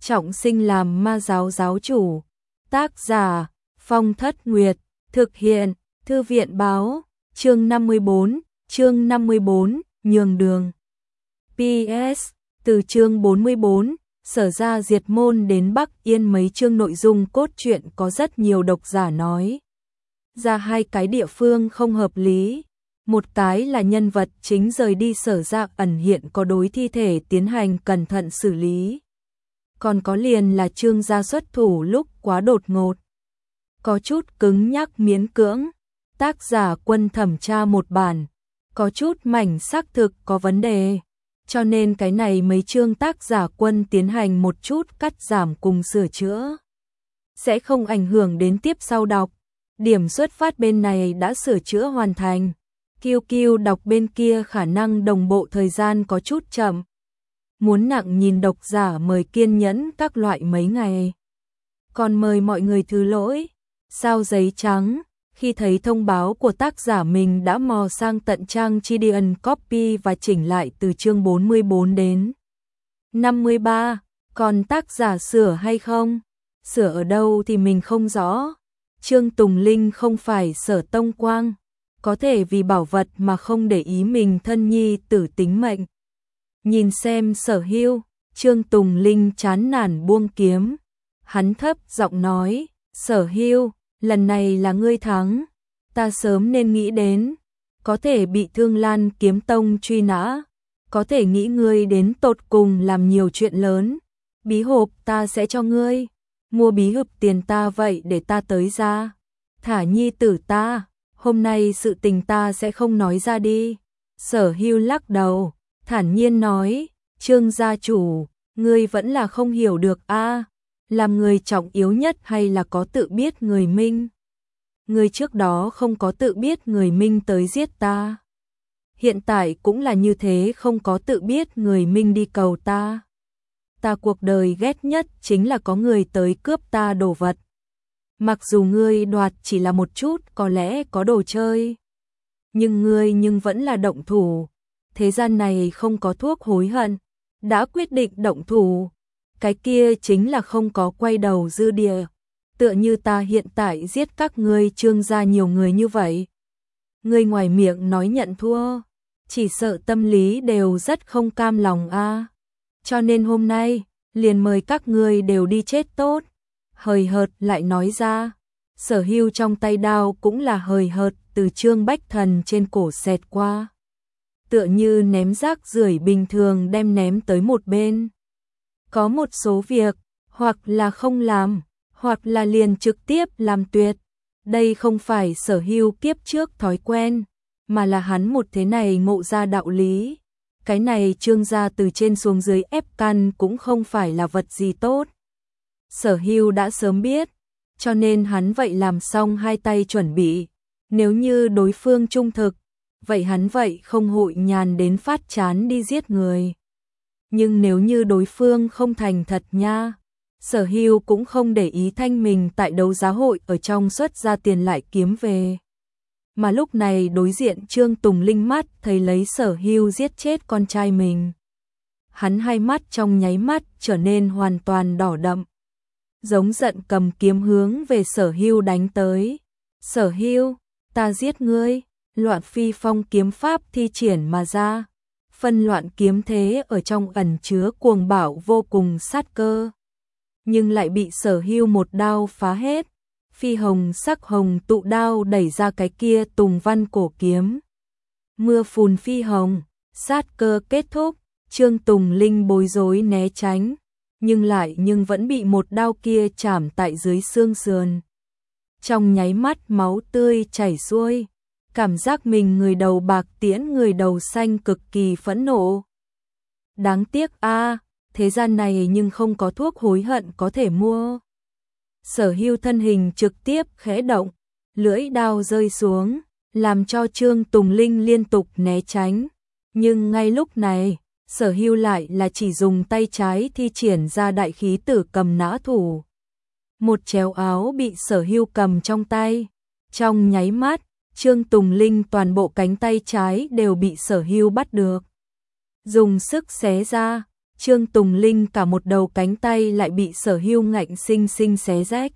trọng sinh làm ma giáo giáo chủ. Tác giả Phong Thất Nguyệt. Thực hiện Thư viện báo. Chương 54, nhường đường. PS. Từ chương 44, Sở Ra diệt môn đến Bắc Yên mấy chương nội dung cốt truyện có rất nhiều độc giả nói ra hai cái địa phương không hợp lý. Một cái là nhân vật chính rời đi Sở Ra ẩn hiện có đối thi thể tiến hành cẩn thận xử lý. Còn có liền là Trương gia xuất thủ lúc quá đột ngột. Có chút cứng nhắc miễn cưỡng. Tác giả Quân thẩm tra một bản. Có chút mảnh xác thực có vấn đề. Cho nên cái này mấy chương tác giả Quân tiến hành một chút cắt giảm cùng sửa chữa. Sẽ không ảnh hưởng đến tiếp sau đọc. Điểm xuất phát bên này đã sửa chữa hoàn thành. QQ đọc bên kia khả năng đồng bộ thời gian có chút chậm. Muốn nặng nhìn độc giả mời kiên nhẫn các loại mấy ngày. Còn mời mọi người thứ lỗi. Sao giấy trắng, khi thấy thông báo của tác giả mình đã mò sang tận trang Chidian copy và chỉnh lại từ chương 44 đến 53, còn tác giả sửa hay không? Sửa ở đâu thì mình không rõ. Trương Tùng Linh không phải Sở Tông Quang, có thể vì bảo vật mà không để ý mình thân nhi tử tính mệnh. Nhìn xem Sở Hưu, Trương Tùng Linh chán nản buông kiếm. Hắn thấp giọng nói, Sở Hưu, lần này là ngươi thắng, ta sớm nên nghĩ đến, có thể bị Thương Lan Kiếm Tông truy nã, có thể nghĩ ngươi đến tột cùng làm nhiều chuyện lớn, bí hộp ta sẽ cho ngươi, mua bí hộp tiền ta vậy để ta tới ra, thả nhi tử ta, hôm nay sự tình ta sẽ không nói ra đi. Sở Hưu lắc đầu, thản nhiên nói, Trương gia chủ, ngươi vẫn là không hiểu được a. Làm người trọng yếu nhất hay là có tự biết người minh? Người trước đó không có tự biết người minh tới giết ta. Hiện tại cũng là như thế, không có tự biết người minh đi cầu ta. Ta cuộc đời ghét nhất chính là có người tới cướp ta đồ vật. Mặc dù ngươi đoạt chỉ là một chút, có lẽ có đồ chơi. Nhưng ngươi vẫn là động thủ. Thế gian này không có thuốc hối hận. Đã quyết định động thủ. Cái kia chính là không có quay đầu dư địa. Tựa như ta hiện tại giết các ngươi Trương gia nhiều người như vậy. Ngươi ngoài miệng nói nhận thua, chỉ sợ tâm lý đều rất không cam lòng a. Cho nên hôm nay, liền mời các ngươi đều đi chết tốt. Hời hợt lại nói ra. Sở Hưu trong tay đao cũng là hời hợt từ Trương Bách Thần trên cổ xẹt qua. Tựa như ném rác rưởi bình thường đem ném tới một bên. Có một số việc, hoặc là không làm, hoặc là liền trực tiếp làm tuyệt. Đây không phải Sở Hưu kiếp trước thói quen, mà là hắn một thế này ngộ ra đạo lý. Cái này Trương gia từ trên xuống dưới ép căn cũng không phải là vật gì tốt. Sở Hưu đã sớm biết, cho nên hắn vậy làm xong hai tay chuẩn bị. Nếu như đối phương trung thực, vậy hắn vậy không hội nhàn đến phát chán đi giết người. Nhưng nếu như đối phương không thành thật nha, Sở Hưu cũng không để ý thanh mình tại đấu giá hội ở trong xuất ra tiền lại kiếm về. Mà lúc này đối diện Trương Tùng Linh mắt thấy lấy Sở Hưu giết chết con trai mình. Hắn hai mắt trong nháy mắt trở nên hoàn toàn đỏ đậm. Giống giận cầm kiếm hướng về Sở Hưu đánh tới. Sở Hưu, ta giết ngươi, Loạn Phi Phong kiếm pháp thi triển mà ra. Phân loạn kiếm thế ở trong ẩn chứa cuồng bạo vô cùng sát cơ. Nhưng lại bị Sở Hưu một đao phá hết. Phi hồng sắc hồng tụ đao đẩy ra cái kia tùng văn cổ kiếm. Mưa phùn phi hồng, sát cơ kết thúc. Trương Tùng Linh bối rối né tránh. Nhưng vẫn bị một đao kia chảm tại dưới xương sườn. Trong nháy mắt máu tươi chảy xuôi. Cảm giác mình người đầu bạc tiễn người đầu xanh cực kỳ phẫn nộ. Đáng tiếc a, thế gian này nhưng không có thuốc hối hận có thể mua. Sở Hưu thân hình trực tiếp khẽ động, lưỡi đao rơi xuống, làm cho Trương Tùng Linh liên tục né tránh. Nhưng ngay lúc này, Sở Hưu lại là chỉ dùng tay trái thi triển ra đại khí tử cầm nã thủ. Một chéo áo bị Sở Hưu cầm trong tay. Trong nháy mắt, Trương Tùng Linh toàn bộ cánh tay trái đều bị Sở Hưu bắt được. Dùng sức xé ra, Trương Tùng Linh cả một đầu cánh tay lại bị Sở Hưu ngạnh sinh sinh xé rách.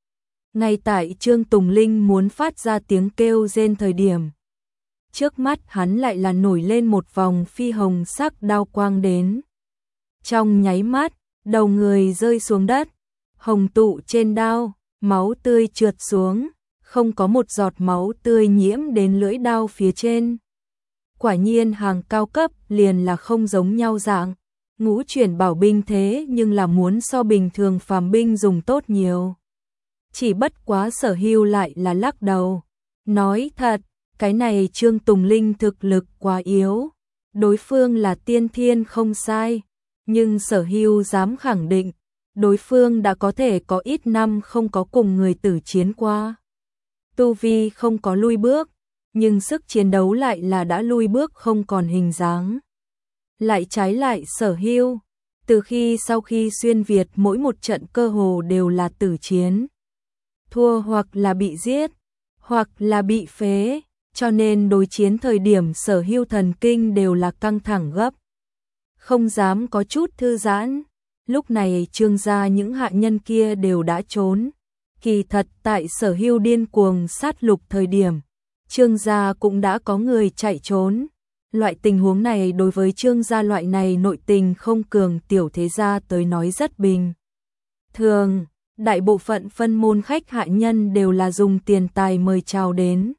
Ngay tại Trương Tùng Linh muốn phát ra tiếng kêu rên thời điểm, trước mắt hắn lại là nổi lên một vòng phi hồng sắc đao quang đến. Trong nháy mắt, đầu người rơi xuống đất, hồng tụ trên đao, máu tươi trượt xuống, không có một giọt máu tươi nhiễm đến lưỡi đao phía trên. Quả nhiên hàng cao cấp liền là không giống nhau dạng, ngũ chuyển bảo binh thế nhưng là muốn so bình thường phàm binh dùng tốt nhiều. Chỉ bất quá Sở Hưu lại là lắc đầu, nói thật, cái này Trương Tùng Linh thực lực quá yếu, đối phương là tiên thiên không sai, nhưng Sở Hưu dám khẳng định, đối phương đã có thể có ít năm không có cùng người tử chiến qua. Tu vi không có lui bước, nhưng sức chiến đấu lại là đã lui bước không còn hình dáng. Lại trái lại Sở Hưu, từ khi sau khi xuyên Việt mỗi một trận cơ hồ đều là tử chiến. Thua hoặc là bị giết, hoặc là bị phế, cho nên đối chiến thời điểm Sở Hưu thần kinh đều là căng thẳng gấp. Không dám có chút thư giãn, lúc này Trương gia những hạ nhân kia đều đã trốn. Kỳ thật tại Sở Hưu điên cuồng sát lục thời điểm, Trương gia cũng đã có người chạy trốn. Loại tình huống này đối với Trương gia loại này nội tình không cường tiểu thế gia tới nói rất bình thường. Đại bộ phận phân môn khách hạ nhân đều là dùng tiền tài mời chào đến.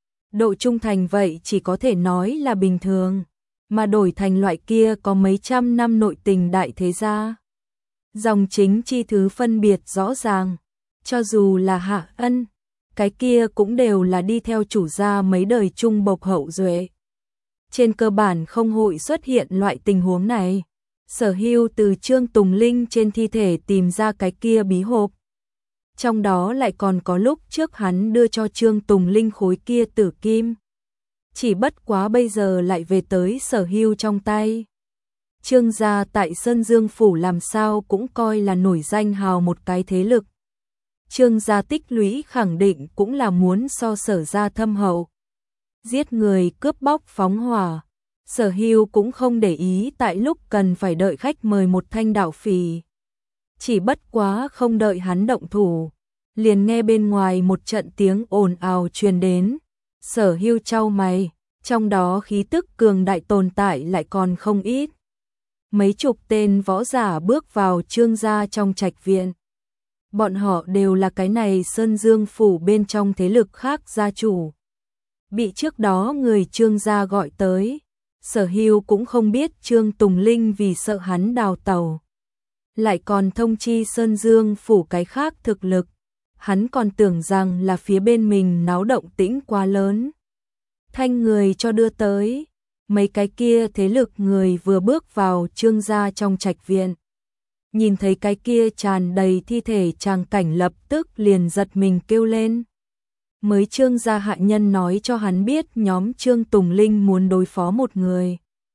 Độ trung thành vậy chỉ có thể nói là bình thường, mà đổi thành loại kia có mấy trăm năm nội tình đại thế gia. Dòng chính chi thứ phân biệt rõ ràng, cho dù là hạ ân, cái kia cũng đều là đi theo chủ gia mấy đời trung bộc hậu duệ. Trên cơ bản không hội xuất hiện loại tình huống này. Sở Hưu từ Trương Tùng Linh trên thi thể tìm ra cái kia bí hộp. Trong đó lại còn có lúc trước hắn đưa cho Trương Tùng Linh khối kia tử kim. Chỉ bất quá bây giờ lại về tới Sở Hưu trong tay. Trương gia tại Sơn Dương Phủ làm sao cũng coi là nổi danh hào một cái thế lực. Trương gia tích lũy khẳng định cũng là muốn so Sở gia thâm hậu. Giết người, cướp bóc, phóng hỏa. Sở Hưu cũng không để ý tại lúc cần phải đợi khách mời một thanh đạo phỉ. Chỉ bất quá không đợi hắn động thủ, liền nghe bên ngoài một trận tiếng ồn ào truyền đến. Sở Hưu chau mày, trong đó khí tức cường đại tồn tại lại còn không ít. Mấy chục tên võ giả bước vào Trương gia trong trạch viện. Bọn họ đều là cái này Sơn Dương Phủ bên trong thế lực khác gia chủ. Bị trước đó người Trương gia gọi tới. Sở Hưu cũng không biết Trương Tùng Linh vì sợ hắn đào tẩu, lại còn thông chi Sơn Dương Phủ cái khác thực lực. Hắn còn tưởng rằng là phía bên mình náo động tĩnh quá lớn. Thanh người cho đưa tới, mấy cái kia thế lực người vừa bước vào Trương gia trong trạch viện. Nhìn thấy cái kia tràn đầy thi thể tràng cảnh lập tức liền giật mình kêu lên. Mới Trương gia hạ nhân nói cho hắn biết nhóm Trương Tùng Linh muốn đối phó một người,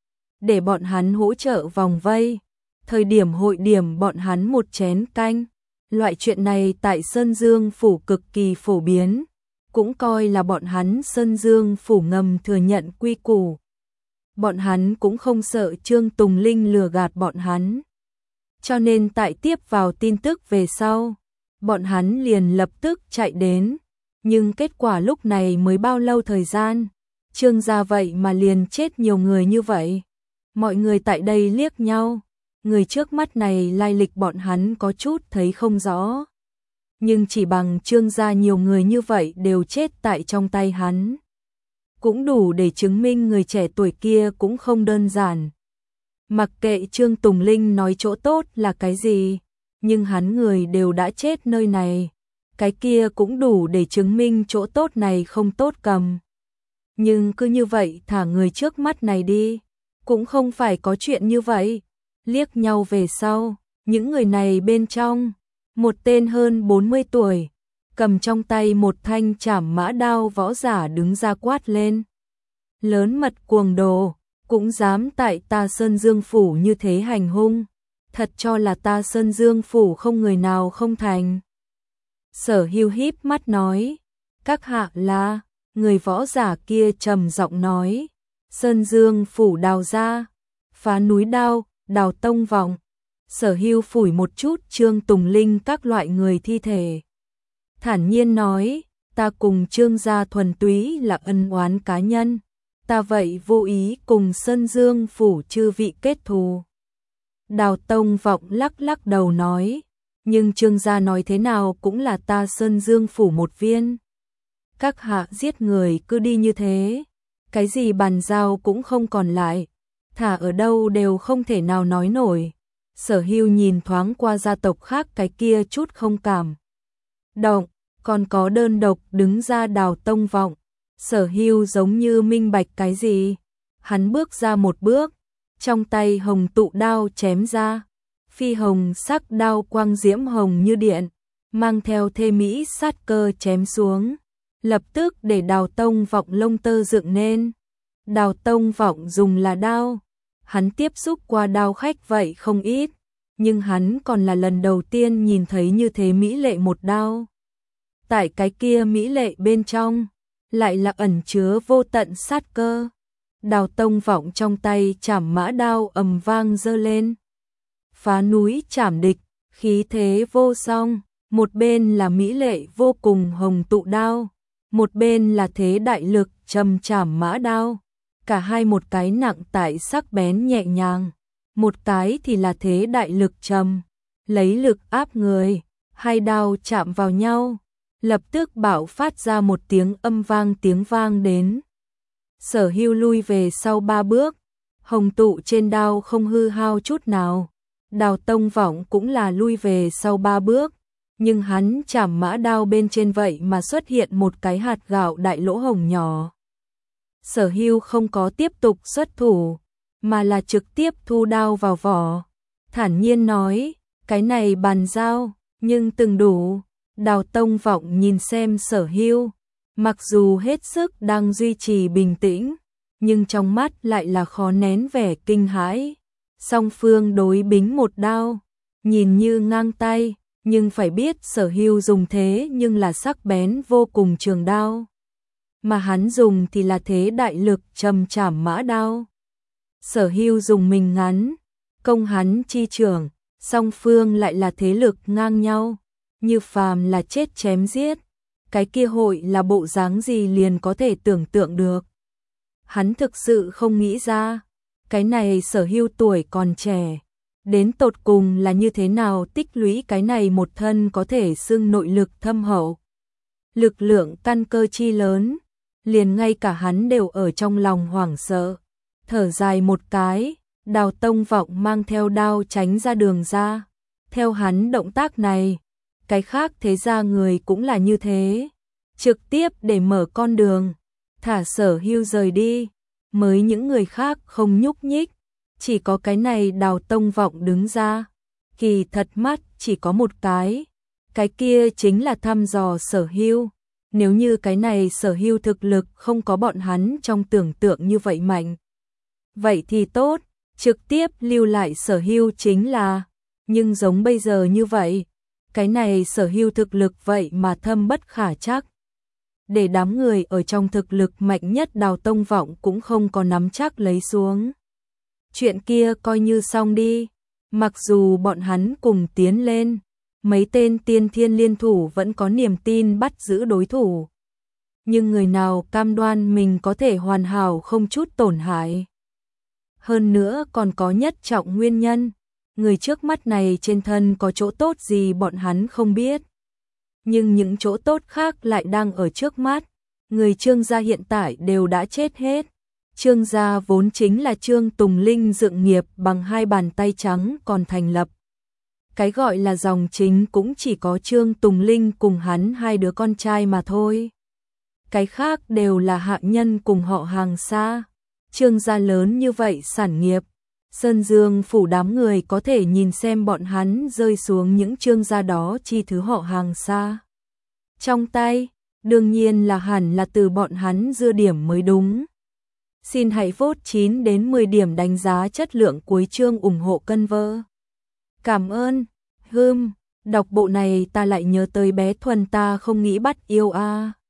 để bọn hắn hỗ trợ vòng vây, thời điểm hội điểm bọn hắn một chén canh. Loại chuyện này tại Sơn Dương Phủ cực kỳ phổ biến, cũng coi là bọn hắn Sơn Dương Phủ ngầm thừa nhận quy củ. Bọn hắn cũng không sợ Trương Tùng Linh lừa gạt bọn hắn. Cho nên tại tiếp vào tin tức về sau, bọn hắn liền lập tức chạy đến. Nhưng kết quả lúc này mới bao lâu thời gian, Trương gia vậy mà liền chết nhiều người như vậy. Mọi người tại đây liếc nhau, người trước mắt này lai lịch bọn hắn có chút thấy không rõ. Nhưng chỉ bằng Trương gia nhiều người như vậy đều chết tại trong tay hắn, cũng đủ để chứng minh người trẻ tuổi kia cũng không đơn giản. Mặc kệ Trương Tùng Linh nói chỗ tốt là cái gì, nhưng hắn người đều đã chết nơi này. Cái kia cũng đủ để chứng minh chỗ tốt này không tốt cầm. Nhưng cứ như vậy thả người trước mắt này đi, cũng không phải có chuyện như vậy. Liếc nhau về sau, những người này bên trong, một tên hơn 40 tuổi, cầm trong tay một thanh trảm mã đao võ giả đứng ra quát lên. Lớn mật cuồng đồ, cũng dám tại ta Sơn Dương Phủ như thế hành hung, thật cho là ta Sơn Dương Phủ không người nào không thành. Sở Hưu híp mắt nói, các hạ là, người võ giả kia trầm giọng nói, Sơn Dương Phủ đào ra, phá núi đao, Đào Tông Vọng. Sở Hưu phủi một chút Trương Tùng Linh các loại người thi thể. Thản nhiên nói, ta cùng Trương gia thuần túy là ân oán cá nhân. Ta vậy vô ý cùng Sơn Dương phủ chư vị kết thù. Đào Tông Vọng lắc lắc đầu nói, nhưng Trương gia nói thế nào cũng là ta Sơn Dương phủ một viên. Các hạ giết người cứ đi như thế, cái gì bàn giao cũng không còn lại, thả ở đâu đều không thể nào nói nổi. Sở Hưu nhìn thoáng qua gia tộc khác cái kia chút không cảm động, còn có đơn độc đứng ra Đào Tông Vọng. Sở Hưu giống như minh bạch cái gì, hắn bước ra một bước, trong tay hồng tụ đao chém ra, phi hồng sắc đao quang diễm hồng như điện, mang theo thê mỹ sát cơ chém xuống, lập tức để Đào Tông Vọng lông tơ dựng nên. Đào Tông Vọng dùng là đao, hắn tiếp xúc qua đao khách vậy không ít, nhưng hắn còn là lần đầu tiên nhìn thấy như thế mỹ lệ một đao. Tại cái kia mỹ lệ bên trong, lại là ẩn chứa vô tận sát cơ. Đào Tông Vọng trong tay chảm mã đao ầm vang giơ lên, phá núi chảm địch, khí thế vô song. Một bên là mỹ lệ vô cùng hồng tụ đao, một bên là thế đại lực trầm chảm mã đao. Cả hai một cái nặng tại sắc bén nhẹ nhàng, một cái thì là thế đại lực trầm, lấy lực áp người. Hai đao chạm vào nhau, lập tức bạo phát ra một tiếng tiếng vang đến. Sở Hưu lui về sau 3 bước, hồng tụ trên đao không hư hao chút nào. Đào Tông Vọng cũng là lui về sau 3 bước, nhưng hắn chảm mã đao bên trên vậy mà xuất hiện một cái hạt gạo đại lỗ hổng nhỏ. Sở Hưu không có tiếp tục xuất thủ, mà là trực tiếp thu đao vào vỏ. Thản nhiên nói, cái này bàn giao, nhưng từng đủ. Đào Tông Vọng nhìn xem Sở Hưu, mặc dù hết sức đang duy trì bình tĩnh, nhưng trong mắt lại là khó nén vẻ kinh hãi. Song phương đối bính một đao, nhìn như ngang tay, nhưng phải biết Sở Hưu dùng thế nhưng là sắc bén vô cùng trường đao, mà hắn dùng thì là thế đại lực trầm chảm mã đao. Sở Hưu dùng mình ngắn, công hắn chi trường, song phương lại là thế lực ngang nhau, như phàm là chết chém giết, cái kia hội là bộ dáng gì liền có thể tưởng tượng được. Hắn thực sự không nghĩ ra, cái này Sở Hưu tuổi còn trẻ, đến tột cùng là như thế nào tích lũy cái này một thân có thể xưng nội lực thâm hậu. Lực lượng căn cơ chi lớn, liền ngay cả hắn đều ở trong lòng hoảng sợ. Thở dài một cái, Đào Tông Vọng mang theo đao tránh ra đường ra. Theo hắn động tác này, cái khác thế ra người cũng là như thế, trực tiếp để mở con đường, thả Sở Hưu rời đi. Mới những người khác không nhúc nhích, chỉ có cái này Đào Tông Vọng đứng ra. Kỳ thật mắt chỉ có một cái kia chính là thăm dò Sở Hưu. Nếu như cái này Sở Hưu thực lực không có bọn hắn trong tưởng tượng như vậy mạnh, vậy thì tốt, trực tiếp lưu lại Sở Hưu chính là. Nhưng giống bây giờ như vậy, cái này Sở Hưu thực lực vậy mà thâm bất khả chắc. Để đám người ở trong thực lực mạnh nhất Đào Tông Vọng cũng không có nắm chắc lấy xuống. Chuyện kia coi như xong đi, mặc dù bọn hắn cùng tiến lên, mấy tên tiên thiên liên thủ vẫn có niềm tin bắt giữ đối thủ. Nhưng người nào cam đoan mình có thể hoàn hảo không chút tổn hại. Hơn nữa còn có nhất trọng nguyên nhân, người trước mắt này trên thân có chỗ tốt gì bọn hắn không biết. Nhưng những chỗ tốt khác lại đang ở trước mắt. Người Trương gia hiện tại đều đã chết hết. Trương gia vốn chính là Trương Tùng Linh dựng nghiệp bằng 2 bàn tay trắng còn thành lập. Cái gọi là dòng chính cũng chỉ có Trương Tùng Linh cùng hắn 2 đứa con trai mà thôi. Cái khác đều là hạ nhân cùng họ hàng xa. Trương gia lớn như vậy sản nghiệp, Sơn Dương phủ đám người có thể nhìn xem bọn hắn rơi xuống những Trương gia đó chi thứ họ hàng xa trong tay, đương nhiên là hẳn là từ bọn hắn dưa điểm mới đúng. Xin hãy vote 9 đến 10 điểm đánh giá chất lượng cuối chương ủng hộ cân vơ. Cảm ơn. Đọc bộ này ta lại nhớ tới bé Thuần ta không nghĩ bắt yêu a.